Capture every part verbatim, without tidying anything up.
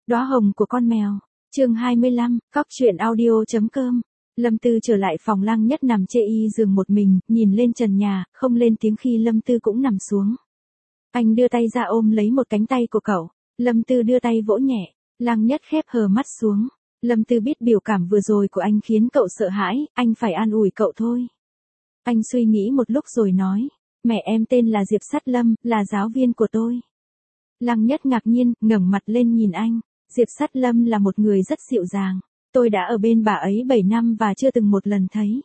Đóa hồng của con mèo. Chương hai mươi lăm, cóc truyện audio chấm com. Lâm Tư trở lại phòng Lăng Nhất nằm chê y giường một mình, nhìn lên trần nhà, không lên tiếng khi Lâm Tư cũng nằm xuống. Anh đưa tay ra ôm lấy một cánh tay của cậu. Lâm Tư đưa tay vỗ nhẹ. Lăng Nhất khép hờ mắt xuống. Lâm Tư biết biểu cảm vừa rồi của anh khiến cậu sợ hãi, anh phải an ủi cậu thôi. Anh suy nghĩ một lúc rồi nói, mẹ em tên là Diệp Sắt Lâm, là giáo viên của tôi. Lăng Nhất ngạc nhiên, ngẩng mặt lên nhìn anh. Diệp Sắt Lâm là một người rất dịu dàng. Tôi đã ở bên bà ấy bảy năm và chưa từng một lần thấy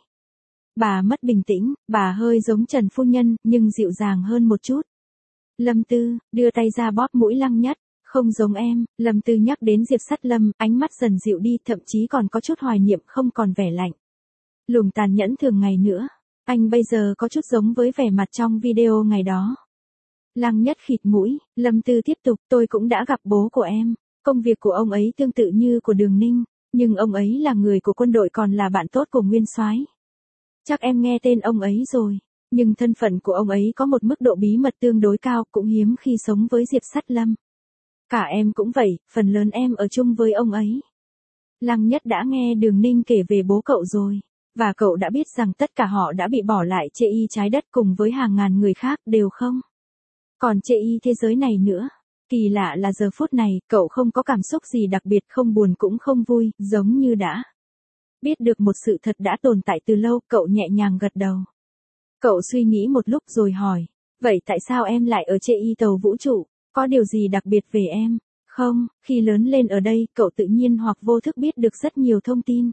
bà mất bình tĩnh, bà hơi giống Trần Phu Nhân, nhưng dịu dàng hơn một chút. Lâm Tư, đưa tay ra bóp mũi Lăng Nhất. Không giống em. Lâm Tư nhắc đến Diệp Sắt Lâm, ánh mắt dần dịu đi, thậm chí còn có chút hoài niệm, không còn vẻ lạnh lùng tàn nhẫn thường ngày nữa. Anh bây giờ có chút giống với vẻ mặt trong video ngày đó. Lăng Nhất khịt mũi. Lâm Tư tiếp tục, tôi cũng đã gặp bố của em. Công việc của ông ấy tương tự như của Đường Ninh, nhưng ông ấy là người của quân đội còn là bạn tốt của Nguyên Soái. Chắc em nghe tên ông ấy rồi, nhưng thân phận của ông ấy có một mức độ bí mật tương đối cao, cũng hiếm khi sống với Diệp Sắt Lâm. Cả em cũng vậy, phần lớn em ở chung với ông ấy. Lăng Nhất đã nghe Đường Ninh kể về bố cậu rồi, và cậu đã biết rằng tất cả họ đã bị bỏ lại chê y trái đất cùng với hàng ngàn người khác đều không còn chê y thế giới này nữa. Kỳ lạ là giờ phút này, cậu không có cảm xúc gì đặc biệt, không buồn cũng không vui, giống như đã biết được một sự thật đã tồn tại từ lâu. Cậu nhẹ nhàng gật đầu. Cậu suy nghĩ một lúc rồi hỏi, vậy tại sao em lại ở chê y tàu vũ trụ? Có điều gì đặc biệt về em? Không, khi lớn lên ở đây, cậu tự nhiên hoặc vô thức biết được rất nhiều thông tin.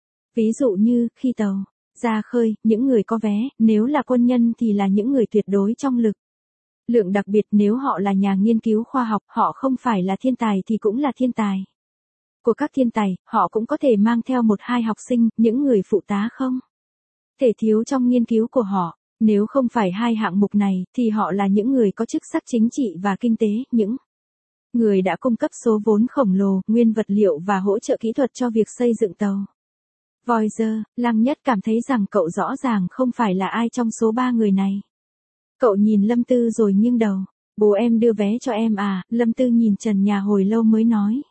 Ví dụ như, khi tàu ra khơi, những người có vé, nếu là quân nhân thì là những người tuyệt đối trong lực lượng đặc biệt, nếu họ là nhà nghiên cứu khoa học, họ không phải là thiên tài thì cũng là thiên tài của các thiên tài, họ cũng có thể mang theo một hai học sinh, những người phụ tá không thể thiếu trong nghiên cứu của họ. Nếu không phải hai hạng mục này, thì họ là những người có chức sắc chính trị và kinh tế, những người đã cung cấp số vốn khổng lồ, nguyên vật liệu và hỗ trợ kỹ thuật cho việc xây dựng tàu Voyager. Lăng Nhất cảm thấy rằng cậu rõ ràng không phải là ai trong số ba người này. Cậu nhìn Lâm Tư rồi nghiêng đầu. Bố em đưa vé cho em à? Lâm Tư nhìn trần nhà hồi lâu mới nói.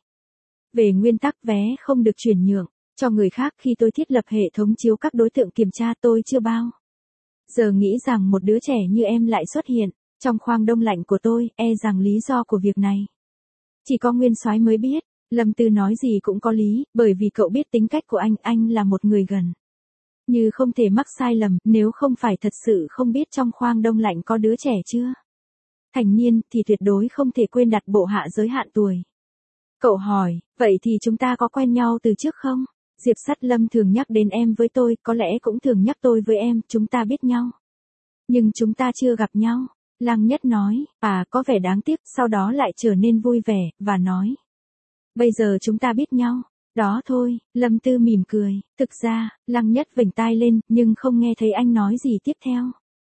Về nguyên tắc vé không được chuyển nhượng cho người khác. Khi tôi thiết lập hệ thống chiếu các đối tượng kiểm tra, tôi chưa bao giờ nghĩ rằng một đứa trẻ như em lại xuất hiện trong khoang đông lạnh của tôi, e rằng lý do của việc này chỉ có Nguyên Soái mới biết. Lâm Tư nói gì cũng có lý, bởi vì cậu biết tính cách của anh, anh là một người gần như không thể mắc sai lầm, nếu không phải thật sự không biết trong khoang đông lạnh có đứa trẻ chưa thành niên, thì tuyệt đối không thể quên đặt bộ hạ giới hạn tuổi. Cậu hỏi, vậy thì chúng ta có quen nhau từ trước không? Diệp Sắt Lâm thường nhắc đến em với tôi, có lẽ cũng thường nhắc tôi với em, chúng ta biết nhau, nhưng chúng ta chưa gặp nhau. Lăng Nhất nói, à, có vẻ đáng tiếc, sau đó lại trở nên vui vẻ, và nói, bây giờ chúng ta biết nhau. Đó thôi. Lâm Tư mỉm cười. Thực ra, Lăng Nhất vểnh tai lên, nhưng không nghe thấy anh nói gì tiếp theo.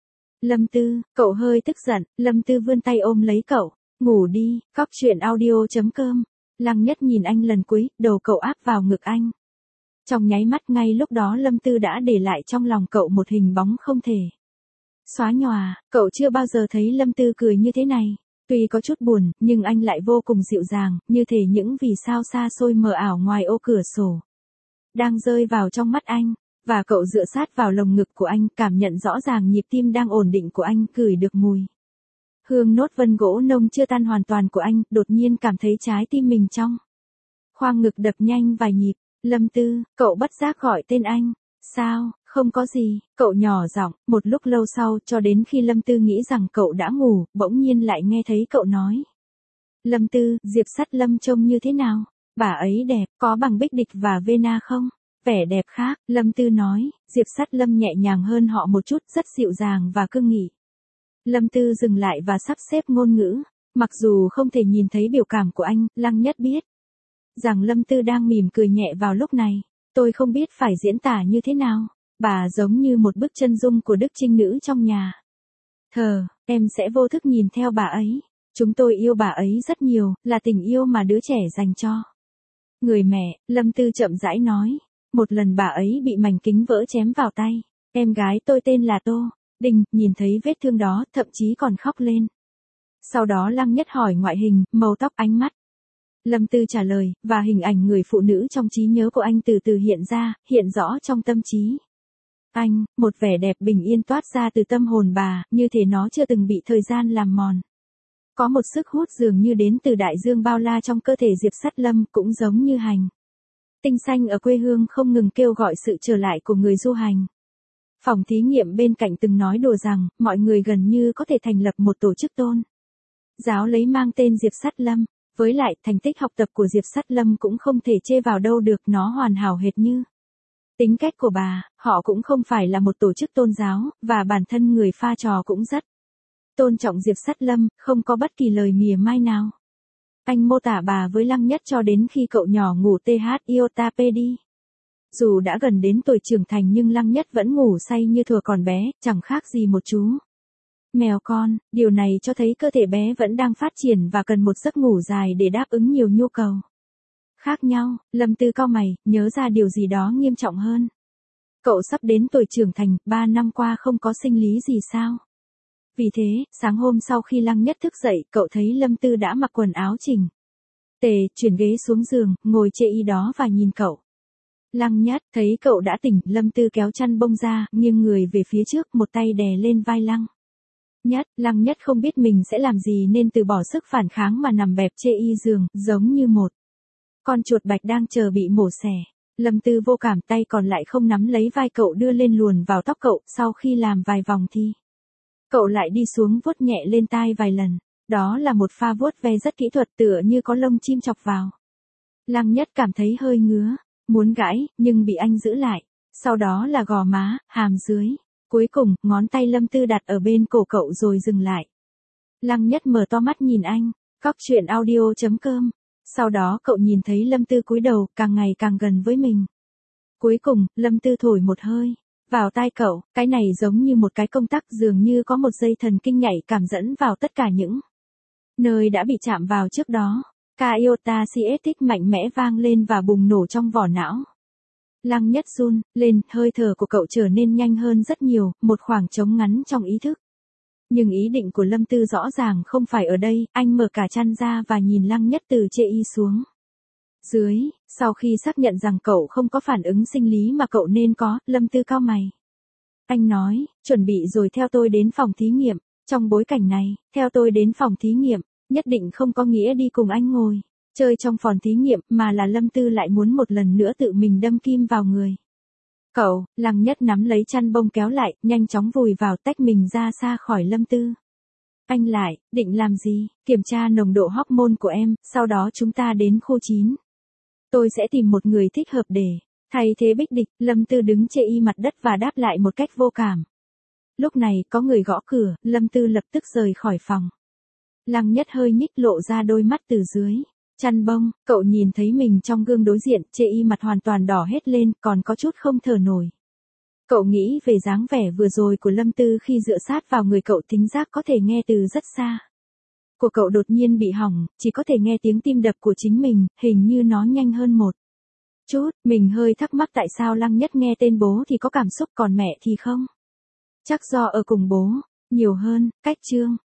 Lâm Tư, cậu hơi tức giận. Lâm Tư vươn tay ôm lấy cậu. Ngủ đi. Cóc truyện audio chấm com. Lăng Nhất nhìn anh lần cuối, đầu cậu áp vào ngực anh. Trong nháy mắt, ngay lúc đó Lâm Tư đã để lại trong lòng cậu một hình bóng không thể xóa nhòa. Cậu chưa bao giờ thấy Lâm Tư cười như thế này. Tuy có chút buồn, nhưng anh lại vô cùng dịu dàng, như thể những vì sao xa xôi mờ ảo ngoài ô cửa sổ đang rơi vào trong mắt anh, và cậu dựa sát vào lồng ngực của anh, cảm nhận rõ ràng nhịp tim đang ổn định của anh, ngửi được mùi hương nốt vân gỗ nông chưa tan hoàn toàn của anh, đột nhiên cảm thấy trái tim mình trong khoang ngực đập nhanh vài nhịp. Lâm Tư, cậu bất giác gọi tên anh. Sao? Không có gì, cậu nhỏ giọng. Một lúc lâu sau, cho đến khi Lâm Tư nghĩ rằng cậu đã ngủ, bỗng nhiên lại nghe thấy cậu nói. Lâm Tư, Diệp Sắt Lâm trông như thế nào? Bà ấy đẹp, có bằng Bích Địch và Vena không? Vẻ đẹp khác. Lâm Tư nói, Diệp Sắt Lâm nhẹ nhàng hơn họ một chút, rất dịu dàng và cương nghị. Lâm Tư dừng lại và sắp xếp ngôn ngữ. Mặc dù không thể nhìn thấy biểu cảm của anh, Lăng Nhất biết rằng Lâm Tư đang mỉm cười nhẹ vào lúc này. Tôi không biết phải diễn tả như thế nào. Bà giống như một bức chân dung của Đức Trinh Nữ trong nhà thờ, em sẽ vô thức nhìn theo bà ấy. Chúng tôi yêu bà ấy rất nhiều, là tình yêu mà đứa trẻ dành cho người mẹ. Lâm Tư chậm rãi nói, một lần bà ấy bị mảnh kính vỡ chém vào tay. Em gái tôi tên là Tô Đình, nhìn thấy vết thương đó, thậm chí còn khóc lên. Sau đó Lăng Nhất hỏi ngoại hình, màu tóc, ánh mắt. Lâm Tư trả lời, và hình ảnh người phụ nữ trong trí nhớ của anh từ từ hiện ra, hiện rõ trong tâm trí. Anh, một vẻ đẹp bình yên toát ra từ tâm hồn bà, như thể nó chưa từng bị thời gian làm mòn. Có một sức hút dường như đến từ đại dương bao la trong cơ thể Diệp Sắt Lâm, cũng giống như hành tinh xanh ở quê hương không ngừng kêu gọi sự trở lại của người du hành. Phòng thí nghiệm bên cạnh từng nói đùa rằng, mọi người gần như có thể thành lập một tổ chức tôn giáo lấy mang tên Diệp Sắt Lâm. Với lại, thành tích học tập của Diệp Sắt Lâm cũng không thể chê vào đâu được, nó hoàn hảo hệt như tính cách của bà. Họ cũng không phải là một tổ chức tôn giáo, và bản thân người pha trò cũng rất tôn trọng Diệp Sắt Lâm, không có bất kỳ lời mỉa mai nào. Anh mô tả bà với Lăng Nhất cho đến khi cậu nhỏ ngủ th iota pd. Dù đã gần đến tuổi trưởng thành nhưng Lăng Nhất vẫn ngủ say như thuở còn bé, chẳng khác gì một chú mèo con. Điều này cho thấy cơ thể bé vẫn đang phát triển và cần một giấc ngủ dài để đáp ứng nhiều nhu cầu khác nhau. Lâm Tư cau mày, nhớ ra điều gì đó nghiêm trọng hơn. Cậu sắp đến tuổi trưởng thành, ba năm qua không có sinh lý gì sao? Vì thế, sáng hôm sau khi Lăng Nhất thức dậy, cậu thấy Lâm Tư đã mặc quần áo chỉnh tề, chuyển ghế xuống giường, ngồi chê y đó và nhìn cậu. Lăng Nhất thấy cậu đã tỉnh, Lâm Tư kéo chăn bông ra, nghiêng người về phía trước, một tay đè lên vai Lăng Nhất. Lăng Nhất không biết mình sẽ làm gì nên từ bỏ sức phản kháng mà nằm bẹp chê y giường, giống như một con chuột bạch đang chờ bị mổ xẻ. Lâm Tư vô cảm, tay còn lại không nắm lấy vai cậu đưa lên luồn vào tóc cậu, sau khi làm vài vòng thì cậu lại đi xuống vuốt nhẹ lên tai vài lần. Đó là một pha vuốt ve rất kỹ thuật, tựa như có lông chim chọc vào. Lăng Nhất cảm thấy hơi ngứa, muốn gãi, nhưng bị anh giữ lại. Sau đó là gò má, hàm dưới. Cuối cùng, ngón tay Lâm Tư đặt ở bên cổ cậu rồi dừng lại. Lăng Nhất mở to mắt nhìn anh. Cóc truyện audio chấm com. Sau đó cậu nhìn thấy Lâm Tư cúi đầu, càng ngày càng gần với mình. Cuối cùng, Lâm Tư thổi một hơi vào tai cậu, cái này giống như một cái công tắc, dường như có một dây thần kinh nhạy cảm dẫn vào tất cả những nơi đã bị chạm vào trước đó. Iota Cietics mạnh mẽ vang lên và bùng nổ trong vỏ não. Lăng Nhất run lên, hơi thở của cậu trở nên nhanh hơn rất nhiều, một khoảng trống ngắn trong ý thức. Nhưng ý định của Lâm Tư rõ ràng không phải ở đây, anh mở cả chăn ra và nhìn Lăng Nhất từ chê y xuống dưới. Sau khi xác nhận rằng cậu không có phản ứng sinh lý mà cậu nên có, Lâm Tư cau mày. Anh nói, chuẩn bị rồi theo tôi đến phòng thí nghiệm. Trong bối cảnh này, theo tôi đến phòng thí nghiệm, nhất định không có nghĩa đi cùng anh ngồi chơi trong phòng thí nghiệm, mà là Lâm Tư lại muốn một lần nữa tự mình đâm kim vào người cậu. Lăng Nhất nắm lấy chăn bông kéo lại, nhanh chóng vùi vào, tách mình ra xa khỏi Lâm Tư. Anh lại, định làm gì? Kiểm tra nồng độ hormone của em, sau đó chúng ta đến khu chín. Tôi sẽ tìm một người thích hợp để thay thế Bích Địch. Lâm Tư đứng chê y mặt đất và đáp lại một cách vô cảm. Lúc này, có người gõ cửa, Lâm Tư lập tức rời khỏi phòng. Lăng Nhất hơi nhích lộ ra đôi mắt từ dưới chăn bông, cậu nhìn thấy mình trong gương đối diện, chê y mặt hoàn toàn đỏ hết lên, còn có chút không thở nổi. Cậu nghĩ về dáng vẻ vừa rồi của Lâm Tư khi dựa sát vào người cậu, thính giác có thể nghe từ rất xa. Của cậu đột nhiên bị hỏng, chỉ có thể nghe tiếng tim đập của chính mình, hình như nó nhanh hơn một chút. Mình hơi thắc mắc tại sao Lăng Nhất nghe tên bố thì có cảm xúc còn mẹ thì không. Chắc do ở cùng bố nhiều hơn. Cách chương